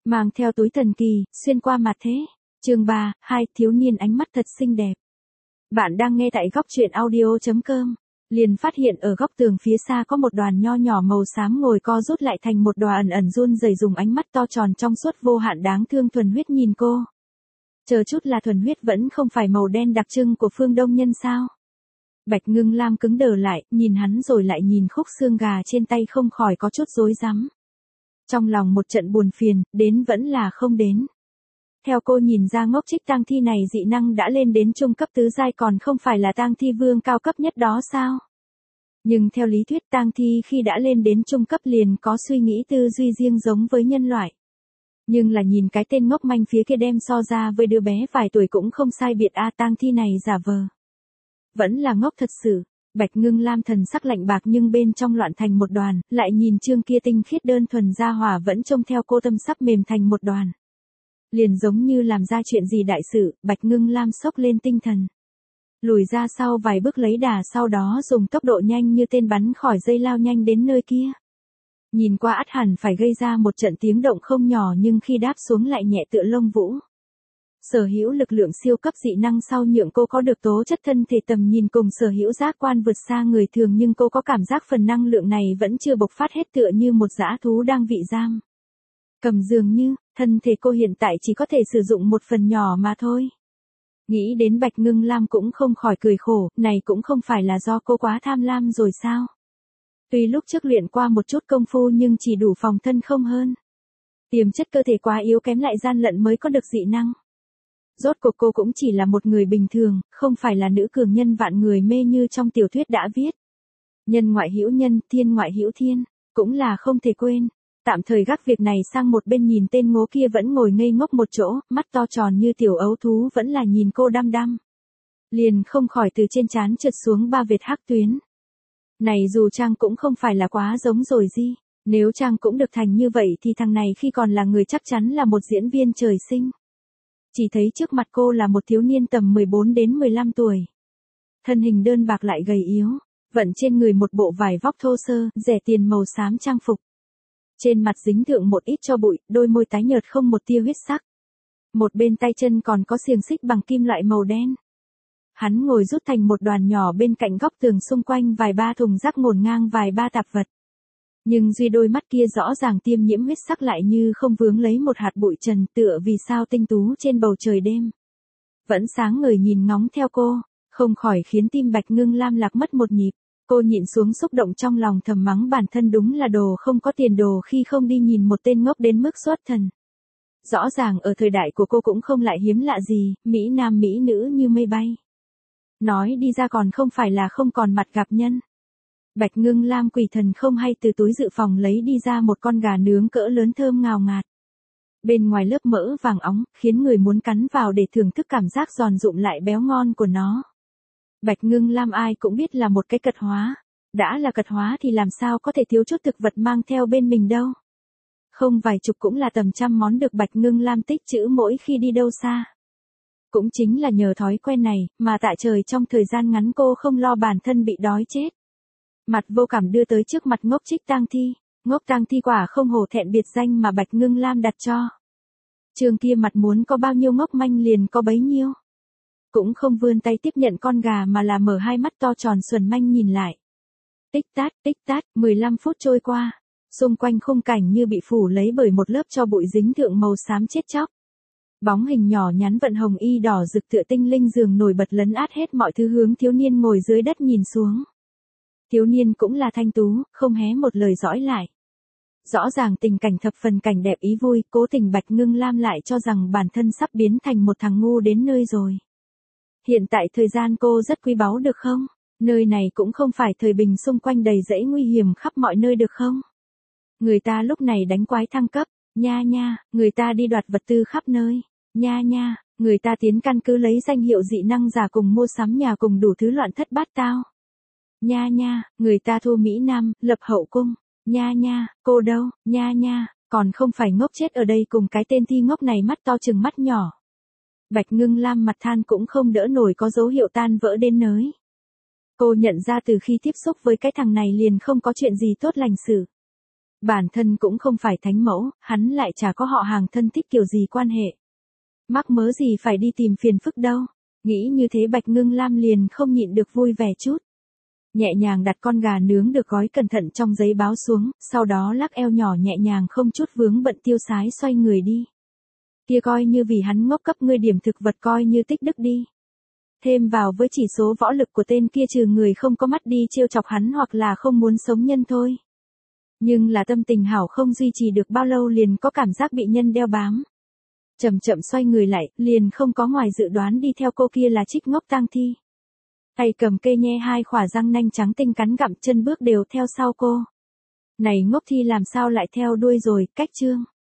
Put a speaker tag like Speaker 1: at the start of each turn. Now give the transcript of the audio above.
Speaker 1: Mang theo túi thần kỳ, xuyên qua mặt thế. Chương 3, thiếu niên ánh mắt thật xinh đẹp. Bạn đang nghe tại góc truyện audio.com. Liền phát hiện ở góc tường phía xa có một đoàn nho nhỏ màu xám ngồi co rút lại thành một đóa ẩn ẩn run rẩy, dùng ánh mắt to tròn trong suốt vô hạn đáng thương thuần huyết nhìn cô. Chờ chút, là thuần huyết vẫn không phải màu đen đặc trưng của phương Đông nhân sao? Bạch Ngưng Lam cứng đờ lại, nhìn hắn rồi lại nhìn khúc xương gà trên tay, không khỏi có chút rối rắm. Trong lòng một trận buồn phiền, đến vẫn là không đến. Theo cô nhìn ra, ngốc trích tang thi này dị năng đã lên đến trung cấp tứ giai, còn không phải là tang thi vương cao cấp nhất đó sao? Nhưng theo lý thuyết, tang thi khi đã lên đến trung cấp liền có suy nghĩ tư duy riêng giống với nhân loại. Nhưng là nhìn cái tên ngốc manh phía kia đem so ra với đứa bé vài tuổi cũng không sai biệt a, tang thi này giả vờ. Vẫn là ngốc thật sự. Bạch Ngưng Lam thần sắc lạnh bạc nhưng bên trong loạn thành một đoàn, lại nhìn Trương kia tinh khiết đơn thuần ra hỏa vẫn trông theo cô, tâm sắp mềm thành một đoàn. Liền giống như làm ra chuyện gì đại sự, Bạch Ngưng Lam sốc lên tinh thần. Lùi ra sau vài bước lấy đà, sau đó dùng tốc độ nhanh như tên bắn khỏi dây lao nhanh đến nơi kia. Nhìn qua ắt hẳn phải gây ra một trận tiếng động không nhỏ, nhưng khi đáp xuống lại nhẹ tựa lông vũ. Sở hữu lực lượng siêu cấp dị năng sau nhượng cô có được tố chất thân thể tầm nhìn cùng sở hữu giác quan vượt xa người thường, nhưng cô có cảm giác phần năng lượng này vẫn chưa bộc phát hết, tựa như một dã thú đang bị giam cầm, dường như thân thể cô hiện tại chỉ có thể sử dụng một phần nhỏ mà thôi. Nghĩ đến Bạch Ngưng Lam cũng không khỏi cười khổ, này cũng không phải là do cô quá tham lam rồi sao? Tuy lúc trước luyện qua một chút công phu nhưng chỉ đủ phòng thân không hơn. Tiềm chất cơ thể quá yếu kém lại gian lận mới có được dị năng. Rốt cuộc cô cũng chỉ là một người bình thường, không phải là nữ cường nhân vạn người mê như trong tiểu thuyết đã viết. Nhân ngoại hữu nhân, thiên ngoại hữu thiên, cũng là không thể quên. Tạm thời gác việc này sang một bên, nhìn tên ngố kia vẫn ngồi ngây ngốc một chỗ, mắt to tròn như tiểu ấu thú vẫn là nhìn cô đăm đăm. Liền không khỏi từ trên trán trượt xuống 3 vệt hắc tuyến. Này dù Trang cũng không phải là quá giống rồi gì. Nếu Trang cũng được thành như vậy thì thằng này khi còn là người chắc chắn là một diễn viên trời sinh. Chỉ thấy trước mặt cô là một thiếu niên tầm 14 đến 15 tuổi. Thân hình đơn bạc lại gầy yếu, vận trên người một bộ vải vóc thô sơ, rẻ tiền màu xám trang phục. Trên mặt dính thượng một ít tro bụi, đôi môi tái nhợt không một tia huyết sắc. Một bên tay chân còn có xiềng xích bằng kim loại màu đen. Hắn ngồi rút thành một đoàn nhỏ bên cạnh góc tường, xung quanh vài ba thùng rác ngổn ngang vài ba tạp vật. Nhưng duy đôi mắt kia rõ ràng tiêm nhiễm huyết sắc lại như không vướng lấy một hạt bụi trần, tựa vì sao tinh tú trên bầu trời đêm. Vẫn sáng ngời nhìn ngóng theo cô, không khỏi khiến tim Bạch Ngưng Lam lạc mất một nhịp. Cô nhịn xuống xúc động trong lòng, thầm mắng bản thân đúng là đồ không có tiền đồ khi không đi nhìn một tên ngốc đến mức xuất thần. Rõ ràng ở thời đại của cô cũng không lại hiếm lạ gì, mỹ nam mỹ nữ như mây bay. Nói đi ra còn không phải là không còn mặt gặp nhân. Bạch Ngưng Lam quỷ thần không hay từ túi dự phòng lấy đi ra một con gà nướng cỡ lớn thơm ngào ngạt. Bên ngoài lớp mỡ vàng óng, khiến người muốn cắn vào để thưởng thức cảm giác giòn rụm lại béo ngon của nó. Bạch Ngưng Lam ai cũng biết là một cái cật hóa. Đã là cật hóa thì làm sao có thể thiếu chút thực vật mang theo bên mình đâu. Không vài chục cũng là tầm trăm món được Bạch Ngưng Lam tích trữ mỗi khi đi đâu xa. Cũng chính là nhờ thói quen này, mà tại trời trong thời gian ngắn cô không lo bản thân bị đói chết. Mặt vô cảm đưa tới trước mặt ngốc trích tang thi. Ngốc tang thi quả không hổ thẹn biệt danh mà Bạch Ngưng Lam đặt cho. Trường kia mặt muốn có bao nhiêu ngốc manh liền có bấy nhiêu. Cũng không vươn tay tiếp nhận con gà mà là mở hai mắt to tròn xuẩn manh nhìn lại. Tích tát, 15 phút trôi qua. Xung quanh khung cảnh như bị phủ lấy bởi một lớp tro bụi dính thượng màu xám chết chóc. Bóng hình nhỏ nhắn vận hồng y đỏ rực tựa tinh linh giường nổi bật lấn át hết mọi thứ, hướng thiếu niên ngồi dưới đất nhìn xuống. Thiếu niên cũng là thanh tú, không hé một lời dõi lại. Rõ ràng tình cảnh thập phần cảnh đẹp ý vui, cố tình Bạch Ngưng Lam lại cho rằng bản thân sắp biến thành một thằng ngu đến nơi rồi. Hiện tại thời gian cô rất quý báu được không? Nơi này cũng không phải thời bình, xung quanh đầy rẫy nguy hiểm khắp mọi nơi được không? Người ta lúc này đánh quái thăng cấp, nha nha, người ta đi đoạt vật tư khắp nơi, nha nha, người ta tiến căn cứ lấy danh hiệu dị năng giả cùng mua sắm nhà cùng đủ thứ loạn thất bát tao. Nha nha, người ta thu Mỹ Nam, lập hậu cung, nha nha, cô đâu, nha nha, còn không phải ngốc chết ở đây cùng cái tên thi ngốc này mắt to chừng mắt nhỏ. Bạch Ngưng Lam mặt than cũng không đỡ nổi, có dấu hiệu tan vỡ đến nới. Cô nhận ra từ khi tiếp xúc với cái thằng này liền không có chuyện gì tốt lành xử. Bản thân cũng không phải thánh mẫu, hắn lại chả có họ hàng thân thích kiểu gì quan hệ. Mắc mớ gì phải đi tìm phiền phức đâu. Nghĩ như thế Bạch Ngưng Lam liền không nhịn được vui vẻ chút. Nhẹ nhàng đặt con gà nướng được gói cẩn thận trong giấy báo xuống, sau đó lắc eo nhỏ nhẹ nhàng không chút vướng bận tiêu sái xoay người đi. Kia coi như vì hắn ngốc cấp ngươi điểm thực vật coi như tích đức đi. Thêm vào với chỉ số võ lực của tên kia trừ người không có mắt đi trêu chọc hắn hoặc là không muốn sống nhân thôi. Nhưng là tâm tình hảo không duy trì được bao lâu liền có cảm giác bị nhân đeo bám. Chậm chậm xoay người lại, liền không có ngoài dự đoán đi theo cô kia là Trích Ngốc tang thi. Tay cầm cây nhe hai khỏa răng nanh trắng tinh cắn gặm chân bước đều theo sau cô. Này ngốc thi làm sao lại theo đuôi rồi, cách chương.